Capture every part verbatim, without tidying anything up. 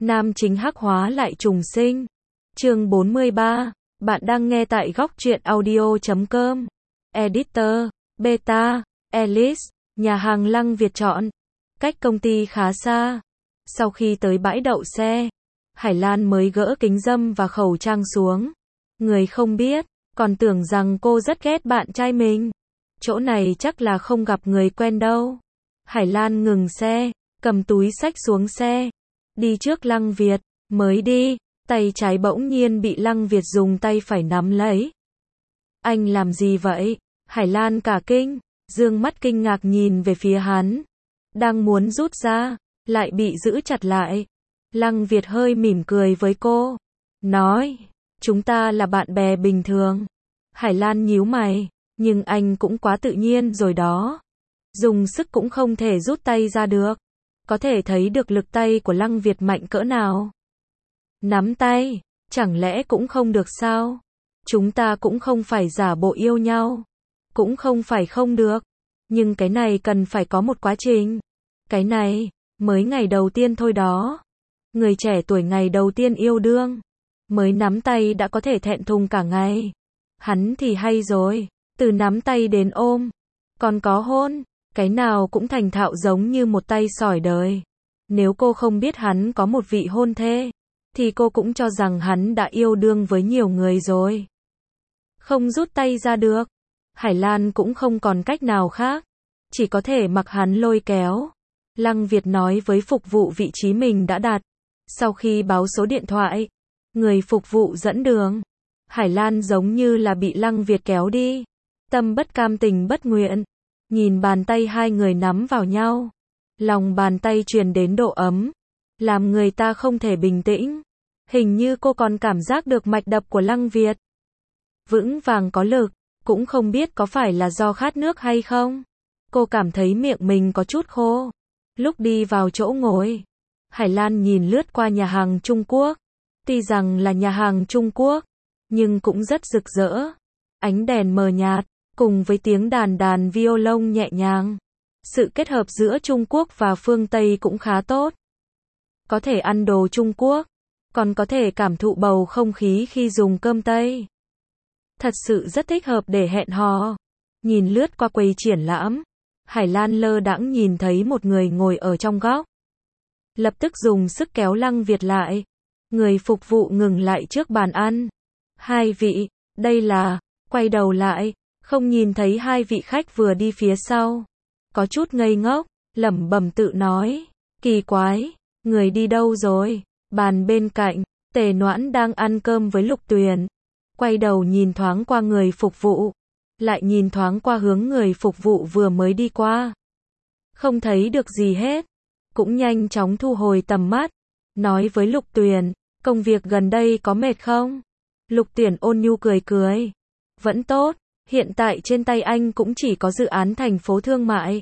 nam chính hắc hóa lại trùng sinh. Chương bốn mươi ba, bạn đang nghe tại góc truyện audio chấm com. Editor, Beta, Alice, nhà hàng Lăng Việt chọn. Cách công ty khá xa. Sau khi tới bãi đậu xe, Hải Lan mới gỡ kính râm và khẩu trang xuống. Người không biết, còn tưởng rằng cô rất ghét bạn trai mình. Chỗ này chắc là không gặp người quen đâu. Hải Lan ngừng xe, cầm túi xách xuống xe. Đi trước Lăng Việt, mới đi, tay trái bỗng nhiên bị Lăng Việt dùng tay phải nắm lấy. Anh làm gì vậy? Hải Lan cả kinh, dương mắt kinh ngạc nhìn về phía hắn. Đang muốn rút ra, lại bị giữ chặt lại. Lăng Việt hơi mỉm cười với cô. Nói, chúng ta là bạn bè bình thường. Hải Lan nhíu mày, nhưng anh cũng quá tự nhiên rồi đó. Dùng sức cũng không thể rút tay ra được. Có thể thấy được lực tay của Lăng Việt mạnh cỡ nào. Nắm tay, chẳng lẽ cũng không được sao? Chúng ta cũng không phải giả bộ yêu nhau. Cũng không phải không được. Nhưng cái này cần phải có một quá trình. Cái này, mới ngày đầu tiên thôi đó. Người trẻ tuổi ngày đầu tiên yêu đương. Mới nắm tay đã có thể thẹn thùng cả ngày. Hắn thì hay rồi. Từ nắm tay đến ôm. Còn có hôn. Cái nào cũng thành thạo giống như một tay sỏi đời. Nếu cô không biết hắn có một vị hôn thê, thì cô cũng cho rằng hắn đã yêu đương với nhiều người rồi. Không rút tay ra được. Hải Lan cũng không còn cách nào khác. Chỉ có thể mặc hắn lôi kéo. Lăng Việt nói với phục vụ vị trí mình đã đặt. Sau khi báo số điện thoại, người phục vụ dẫn đường. Hải Lan giống như là bị Lăng Việt kéo đi. Tâm bất cam tình bất nguyện. Nhìn bàn tay hai người nắm vào nhau. Lòng bàn tay truyền đến độ ấm. Làm người ta không thể bình tĩnh. Hình như cô còn cảm giác được mạch đập của Lăng Việt. Vững vàng có lực. Cũng không biết có phải là do khát nước hay không. Cô cảm thấy miệng mình có chút khô. Lúc đi vào chỗ ngồi, Hải Lan nhìn lướt qua nhà hàng Trung Quốc. Tuy rằng là nhà hàng Trung Quốc, nhưng cũng rất rực rỡ. Ánh đèn mờ nhạt, cùng với tiếng đàn đàn violon nhẹ nhàng. Sự kết hợp giữa Trung Quốc và phương Tây cũng khá tốt. Có thể ăn đồ Trung Quốc, còn có thể cảm thụ bầu không khí khi dùng cơm Tây. Thật sự rất thích hợp để hẹn hò. Nhìn lướt qua quầy triển lãm, Hải Lan lơ đãng nhìn thấy một người ngồi ở trong góc. Lập tức dùng sức kéo Lăng Việt lại. Người phục vụ ngừng lại trước bàn ăn. Hai vị, đây là, quay đầu lại, không nhìn thấy hai vị khách vừa đi phía sau. Có chút ngây ngốc, lẩm bẩm tự nói, kỳ quái, người đi đâu rồi? Bàn bên cạnh, Tề Noãn đang ăn cơm với Lục Tuyền. Quay đầu nhìn thoáng qua người phục vụ, lại nhìn thoáng qua hướng người phục vụ vừa mới đi qua. Không thấy được gì hết, cũng nhanh chóng thu hồi tầm mắt, nói với Lục Tuyền, công việc gần đây có mệt không? Lục Tuyền ôn nhu cười cười, vẫn tốt, hiện tại trên tay anh cũng chỉ có dự án thành phố thương mại.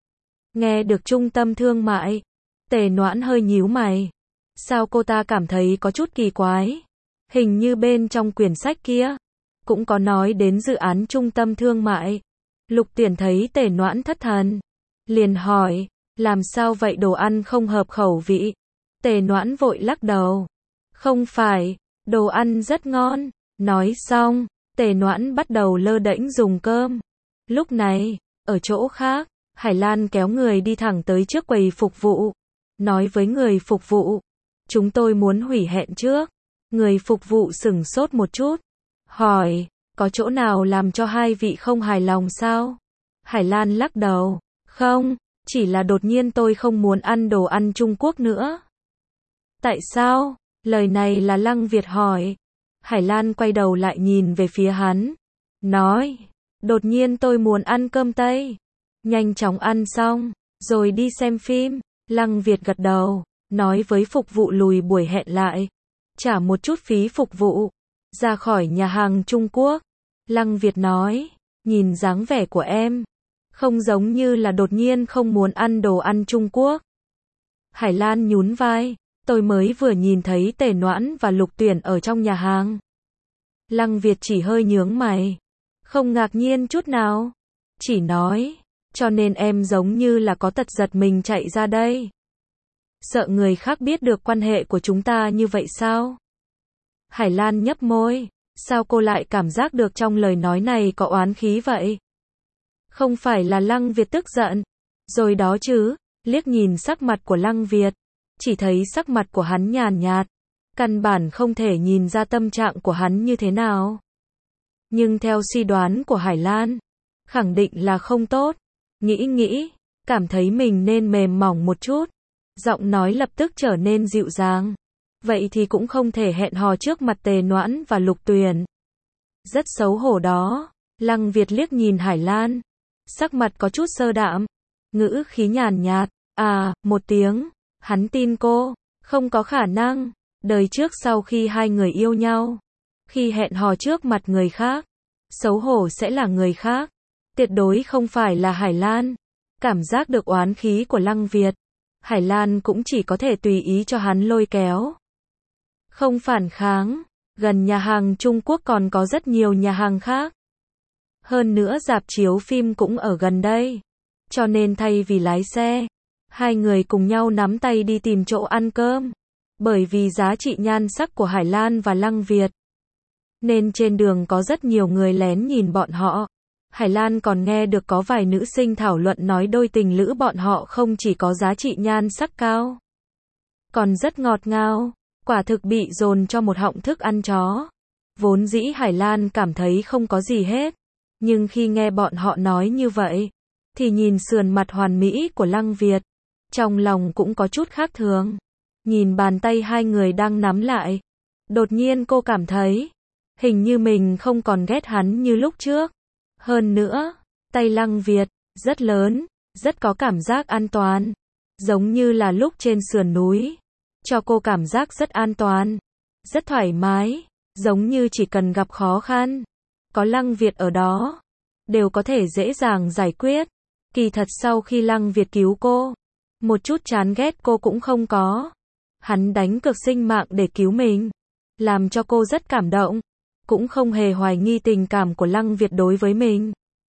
Nghe được trung tâm thương mại, Tề Noãn hơi nhíu mày. Sao cô ta cảm thấy có chút kỳ quái? Hình như bên trong quyển sách kia cũng có nói đến dự án trung tâm thương mại. Lục Tuyển thấy Tề Noãn thất thần, liền hỏi, làm sao vậy, đồ ăn không hợp khẩu vị? Tề Noãn vội lắc đầu, không phải, đồ ăn rất ngon. Nói xong, Tề Noãn bắt đầu lơ đễnh dùng cơm. Lúc này, ở chỗ khác, Hải Lan kéo người đi thẳng tới trước quầy phục vụ, nói với người phục vụ, chúng tôi muốn hủy hẹn trước. Người phục vụ sửng sốt một chút, hỏi, có chỗ nào làm cho hai vị không hài lòng sao? Hải Lan lắc đầu, không, chỉ là đột nhiên tôi không muốn ăn đồ ăn Trung Quốc nữa. Tại sao? Lời này là Lăng Việt hỏi. Hải Lan quay đầu lại nhìn về phía hắn, nói, đột nhiên tôi muốn ăn cơm Tây. Nhanh chóng ăn xong, rồi đi xem phim. Lăng Việt gật đầu, nói với phục vụ lùi buổi hẹn lại. Trả một chút phí phục vụ. Ra khỏi nhà hàng Trung Quốc. Lăng Việt nói, nhìn dáng vẻ của em, không giống như là đột nhiên không muốn ăn đồ ăn Trung Quốc. Hải Lan nhún vai, tôi mới vừa nhìn thấy Tề Noãn và Lục Tuyển ở trong nhà hàng. Lăng Việt chỉ hơi nhướng mày, không ngạc nhiên chút nào, chỉ nói, cho nên em giống như là có tật giật mình chạy ra đây. Sợ người khác biết được quan hệ của chúng ta như vậy sao? Hải Lan nhấp môi, sao cô lại cảm giác được trong lời nói này có oán khí vậy? Không phải là Lăng Việt tức giận, rồi đó chứ, liếc nhìn sắc mặt của Lăng Việt, chỉ thấy sắc mặt của hắn nhàn nhạt, căn bản không thể nhìn ra tâm trạng của hắn như thế nào. Nhưng theo suy đoán của Hải Lan, khẳng định là không tốt, nghĩ nghĩ, cảm thấy mình nên mềm mỏng một chút, giọng nói lập tức trở nên dịu dàng. Vậy thì cũng không thể hẹn hò trước mặt Tề Noãn và Lục Tuyền. Rất xấu hổ đó. Lăng Việt liếc nhìn Hải Lan, sắc mặt có chút sơ đạm, ngữ khí nhàn nhạt, à, một tiếng, hắn tin cô, không có khả năng, đời trước sau khi hai người yêu nhau, khi hẹn hò trước mặt người khác, xấu hổ sẽ là người khác, tuyệt đối không phải là Hải Lan. Cảm giác được oán khí của Lăng Việt, Hải Lan cũng chỉ có thể tùy ý cho hắn lôi kéo. Không phản kháng, gần nhà hàng Trung Quốc còn có rất nhiều nhà hàng khác. Hơn nữa rạp chiếu phim cũng ở gần đây. Cho nên thay vì lái xe, hai người cùng nhau nắm tay đi tìm chỗ ăn cơm. Bởi vì giá trị nhan sắc của Hải Lan và Lăng Việt, nên trên đường có rất nhiều người lén nhìn bọn họ. Hải Lan còn nghe được có vài nữ sinh thảo luận nói đôi tình lữ bọn họ không chỉ có giá trị nhan sắc cao, còn rất ngọt ngào, quả thực bị dồn cho một họng thức ăn chó. Vốn dĩ Hải Lan cảm thấy không có gì hết, nhưng khi nghe bọn họ nói như vậy, thì nhìn sườn mặt hoàn mỹ của Lăng Việt, trong lòng cũng có chút khác thường. Nhìn bàn tay hai người đang nắm lại, đột nhiên cô cảm thấy, hình như mình không còn ghét hắn như lúc trước. Hơn nữa, tay Lăng Việt, rất lớn, rất có cảm giác an toàn, giống như là lúc trên sườn núi, cho cô cảm giác rất an toàn, rất thoải mái, giống như chỉ cần gặp khó khăn, có Lăng Việt ở đó, đều có thể dễ dàng giải quyết. Kỳ thật sau khi Lăng Việt cứu cô, một chút chán ghét cô cũng không có. Hắn đánh cược sinh mạng để cứu mình, làm cho cô rất cảm động, cũng không hề hoài nghi tình cảm của Lăng Việt đối với mình.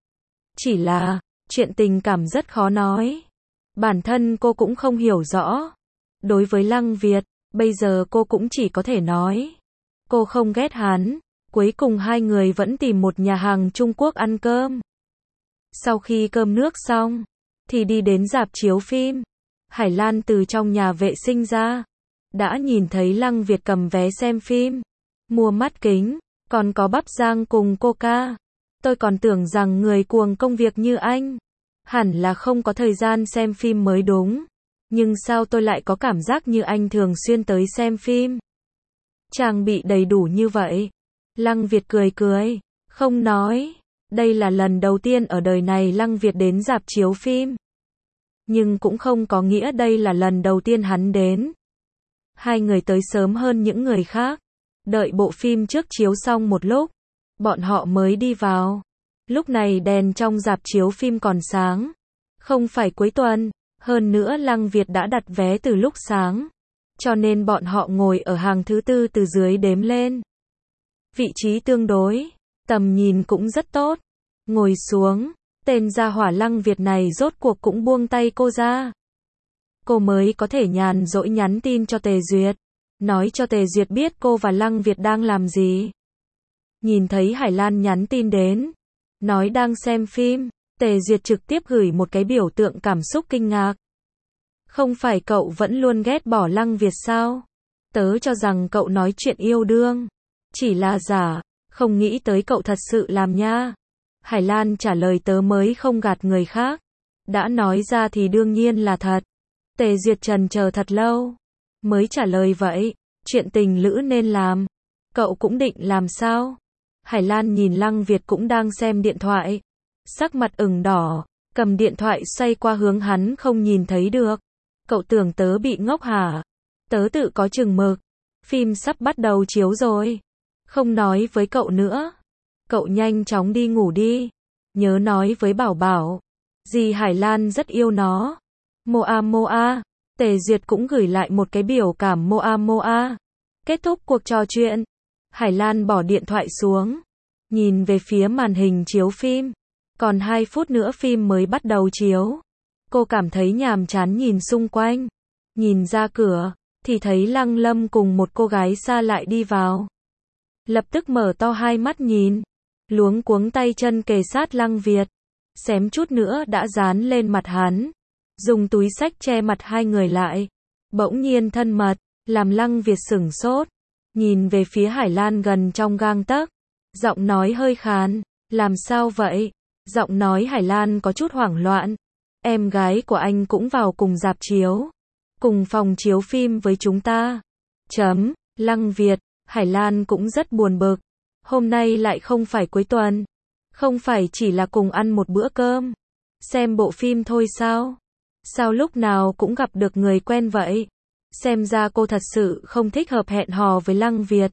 Chỉ là, chuyện tình cảm rất khó nói. Bản thân cô cũng không hiểu rõ. Đối với Lăng Việt, bây giờ cô cũng chỉ có thể nói, cô không ghét hắn. Cuối cùng hai người vẫn tìm một nhà hàng Trung Quốc ăn cơm. Sau khi cơm nước xong, thì đi đến rạp chiếu phim. Hải Lan từ trong nhà vệ sinh ra, đã nhìn thấy Lăng Việt cầm vé xem phim, mua mắt kính, còn có bắp rang cùng coca. Tôi còn tưởng rằng người cuồng công việc như anh, hẳn là không có thời gian xem phim mới đúng. Nhưng sao tôi lại có cảm giác như anh thường xuyên tới xem phim? Trang bị đầy đủ như vậy. Lăng Việt cười cười, không nói. Đây là lần đầu tiên ở đời này Lăng Việt đến rạp chiếu phim. Nhưng cũng không có nghĩa đây là lần đầu tiên hắn đến. Hai người tới sớm hơn những người khác. Đợi bộ phim trước chiếu xong một lúc, bọn họ mới đi vào. Lúc này đèn trong rạp chiếu phim còn sáng. Không phải cuối tuần, hơn nữa Lăng Việt đã đặt vé từ lúc sáng. Cho nên bọn họ ngồi ở hàng thứ tư từ dưới đếm lên. Vị trí tương đối, tầm nhìn cũng rất tốt. Ngồi xuống, tên gia hỏa Lăng Việt này rốt cuộc cũng buông tay cô ra. Cô mới có thể nhàn rỗi nhắn tin cho Tề Duyệt, nói cho Tề Duyệt biết cô và Lăng Việt đang làm gì. Nhìn thấy Hải Lan nhắn tin đến, nói đang xem phim, Tề Duyệt trực tiếp gửi một cái biểu tượng cảm xúc kinh ngạc. Không phải cậu vẫn luôn ghét bỏ Lăng Việt sao? Tớ cho rằng cậu nói chuyện yêu đương chỉ là giả, không nghĩ tới cậu thật sự làm nha. Hải Lan trả lời tớ mới không gạt người khác. Đã nói ra thì đương nhiên là thật. Tề Duyệt trần chờ thật lâu, mới trả lời vậy, chuyện tình lữ nên làm. Cậu cũng định làm sao? Hải Lan nhìn Lăng Việt cũng đang xem điện thoại. Sắc mặt ửng đỏ, cầm điện thoại xoay qua hướng hắn không nhìn thấy được. Cậu tưởng tớ bị ngốc hả? Tớ tự có chừng mực. Phim sắp bắt đầu chiếu rồi. Không nói với cậu nữa. Cậu nhanh chóng đi ngủ đi. Nhớ nói với Bảo Bảo. Dì Hải Lan rất yêu nó. Moa Moa. Tề Duyệt cũng gửi lại một cái biểu cảm Moa Moa. Kết thúc cuộc trò chuyện. Hải Lan bỏ điện thoại xuống. Nhìn về phía màn hình chiếu phim. Còn hai phút nữa phim mới bắt đầu chiếu. Cô cảm thấy nhàm chán nhìn xung quanh. Nhìn ra cửa, thì thấy Lăng Lâm cùng một cô gái xa lại đi vào. Lập tức mở to hai mắt nhìn, luống cuống tay chân kề sát Lăng Việt, xém chút nữa đã dán lên mặt hắn, dùng túi xách che mặt hai người lại. Bỗng nhiên thân mật, làm Lăng Việt sửng sốt, nhìn về phía Hải Lan gần trong gang tấc, giọng nói hơi khàn, làm sao vậy? Giọng nói Hải Lan có chút hoảng loạn. Em gái của anh cũng vào cùng rạp chiếu, cùng phòng chiếu phim với chúng ta. Chấm, Lăng Việt, Hải Lan cũng rất buồn bực. Hôm nay lại không phải cuối tuần, không phải chỉ là cùng ăn một bữa cơm, xem bộ phim thôi sao? Sao lúc nào cũng gặp được người quen vậy? Xem ra cô thật sự không thích hợp hẹn hò với Lăng Việt.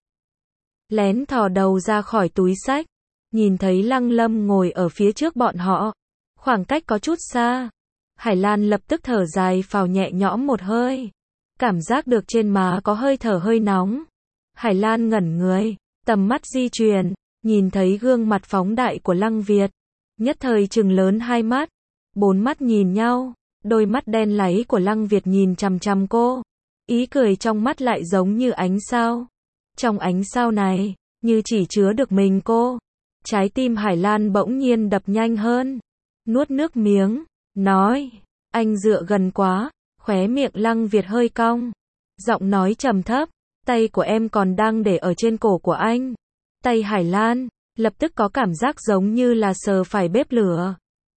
Lén thò đầu ra khỏi túi xách, nhìn thấy Lăng Lâm ngồi ở phía trước bọn họ, khoảng cách có chút xa. Hải Lan lập tức thở dài phào nhẹ nhõm một hơi, cảm giác được trên má có hơi thở hơi nóng. Hải Lan ngẩn người, tầm mắt di chuyển, nhìn thấy gương mặt phóng đại của Lăng Việt, nhất thời trừng lớn hai mắt, bốn mắt nhìn nhau, đôi mắt đen láy của Lăng Việt nhìn chằm chằm cô, ý cười trong mắt lại giống như ánh sao. Trong ánh sao này, như chỉ chứa được mình cô. Trái tim Hải Lan bỗng nhiên đập nhanh hơn, nuốt nước miếng, nói, anh dựa gần quá, khóe miệng Lăng Việt hơi cong, giọng nói trầm thấp, tay của em còn đang để ở trên cổ của anh. Tay Hải Lan, lập tức có cảm giác giống như là sờ phải bếp lửa.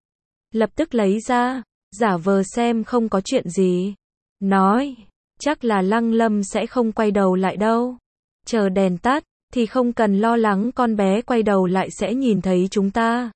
Lập tức lấy ra, giả vờ xem không có chuyện gì, nói, chắc là Lăng Lâm sẽ không quay đầu lại đâu. Chờ đèn tắt, thì không cần lo lắng con bé quay đầu lại sẽ nhìn thấy chúng ta.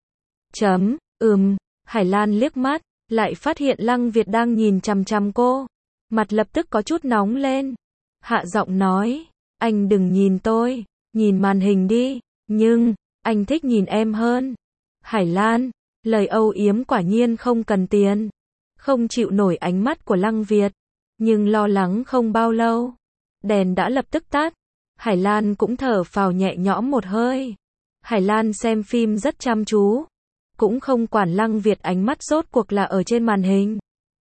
Chấm, ừm, Hải Lan liếc mắt, lại phát hiện Lăng Việt đang nhìn chằm chằm cô. Mặt lập tức có chút nóng lên. Hạ giọng nói, anh đừng nhìn tôi, nhìn màn hình đi, nhưng, anh thích nhìn em hơn. Hải Lan, lời âu yếm quả nhiên không cần tiền. Không chịu nổi ánh mắt của Lăng Việt, nhưng lo lắng không bao lâu. Đèn đã lập tức tắt. Hải Lan cũng thở phào nhẹ nhõm một hơi. Hải Lan xem phim rất chăm chú, cũng không quản Lăng Việt ánh mắt rốt cuộc là ở trên màn hình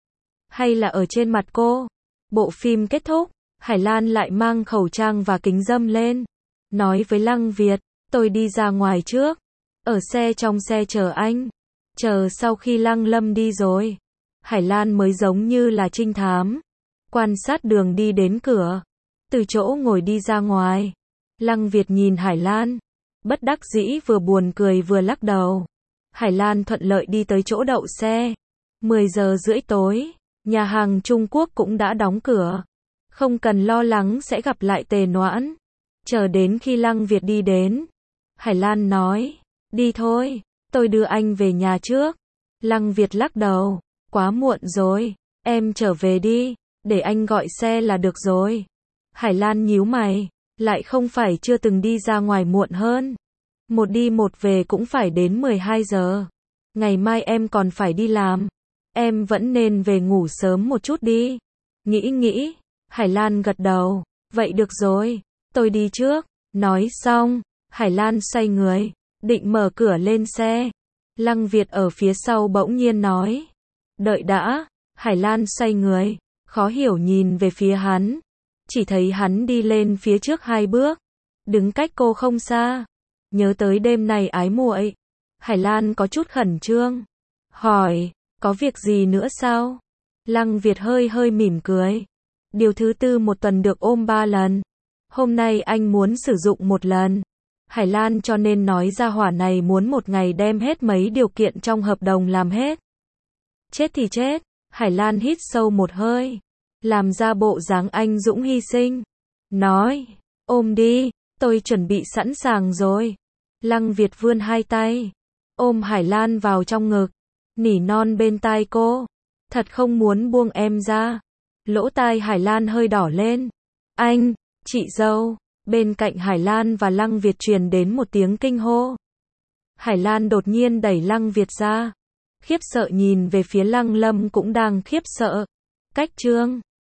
hay là ở trên mặt cô. Bộ phim kết thúc, Hải Lan lại mang khẩu trang và kính râm lên, nói với Lăng Việt, tôi đi ra ngoài trước, ở xe trong xe chờ anh, chờ sau khi Lăng Lâm đi rồi, Hải Lan mới giống như là trinh thám, quan sát đường đi đến cửa, từ chỗ ngồi đi ra ngoài. Lăng Việt nhìn Hải Lan, bất đắc dĩ vừa buồn cười vừa lắc đầu. Hải Lan thuận lợi đi tới chỗ đậu xe. mười giờ rưỡi tối, nhà hàng Trung Quốc cũng đã đóng cửa. Không cần lo lắng sẽ gặp lại Tề Noãn. Chờ đến khi Lăng Việt đi đến, Hải Lan nói, đi thôi, tôi đưa anh về nhà trước. Lăng Việt lắc đầu, quá muộn rồi, em trở về đi, để anh gọi xe là được rồi. Hải Lan nhíu mày, lại không phải chưa từng đi ra ngoài muộn hơn. Một đi một về cũng phải đến mười hai giờ. Ngày mai em còn phải đi làm. Em vẫn nên về ngủ sớm một chút đi. Nghĩ nghĩ, Hải Lan gật đầu, vậy được rồi, tôi đi trước. Nói xong, Hải Lan xoay người, định mở cửa lên xe. Lăng Việt ở phía sau bỗng nhiên nói, đợi đã. Hải Lan xoay người, khó hiểu nhìn về phía hắn. Chỉ thấy hắn đi lên phía trước hai bước, đứng cách cô không xa. Nhớ tới đêm này ái muội, Hải Lan có chút khẩn trương, hỏi, có việc gì nữa sao? Lăng Việt hơi hơi mỉm cười. Điều thứ tư một tuần được ôm ba lần. Hôm nay anh muốn sử dụng một lần. Hải Lan cho nên nói ra hỏa này muốn một ngày đem hết mấy điều kiện trong hợp đồng làm hết. Chết thì chết. Hải Lan hít sâu một hơi, làm ra bộ dáng anh dũng hy sinh. Nói, ôm đi, tôi chuẩn bị sẵn sàng rồi. Lăng Việt vươn hai tay, ôm Hải Lan vào trong ngực, nỉ non bên tai cô. Thật không muốn buông em ra. Lỗ tai Hải Lan hơi đỏ lên. Anh, chị dâu. Bên cạnh Hải Lan và Lăng Việt truyền đến một tiếng kinh hô. Hải Lan đột nhiên đẩy Lăng Việt ra, khiếp sợ nhìn về phía Lăng Lâm cũng đang khiếp sợ. Cách chương